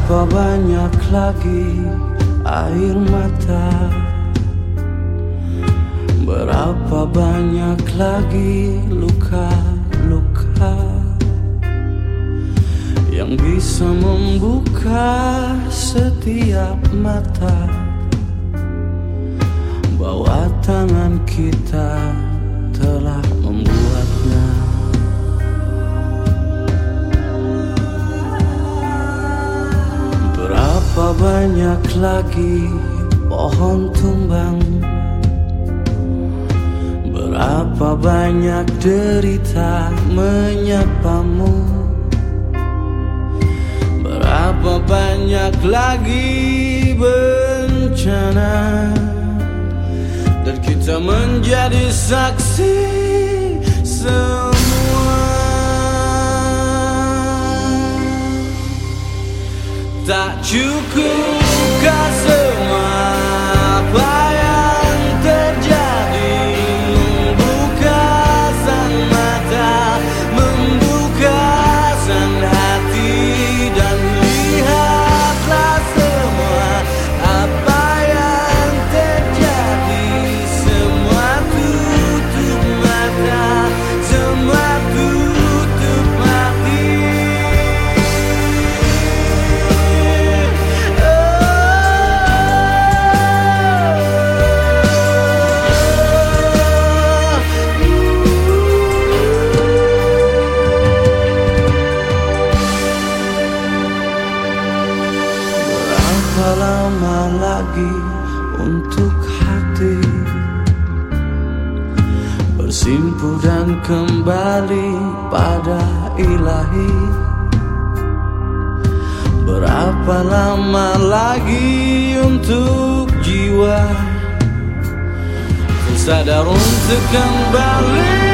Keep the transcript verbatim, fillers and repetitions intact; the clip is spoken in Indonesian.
Berapa banyak lagi air mata, berapa banyak lagi luka-luka yang bisa membuka setiap mata, bahwa tangan kita telah membuatnya. Berapa banyak lagi pohon tumbang, berapa banyak derita menyapamu, berapa banyak lagi bencana, dan kita menjadi saksi semua. Tak cukupkah semua apa yang terjadi? Membuka sang mata, membuka sang hati, dan lihatlah semua apa yang terjadi. Semua tutup mata, semua tutup hati. Berapa lama lagi untuk hati bersimpu dan kembali pada Ilahi? Berapa lama lagi untuk jiwa tersadar untuk kembali?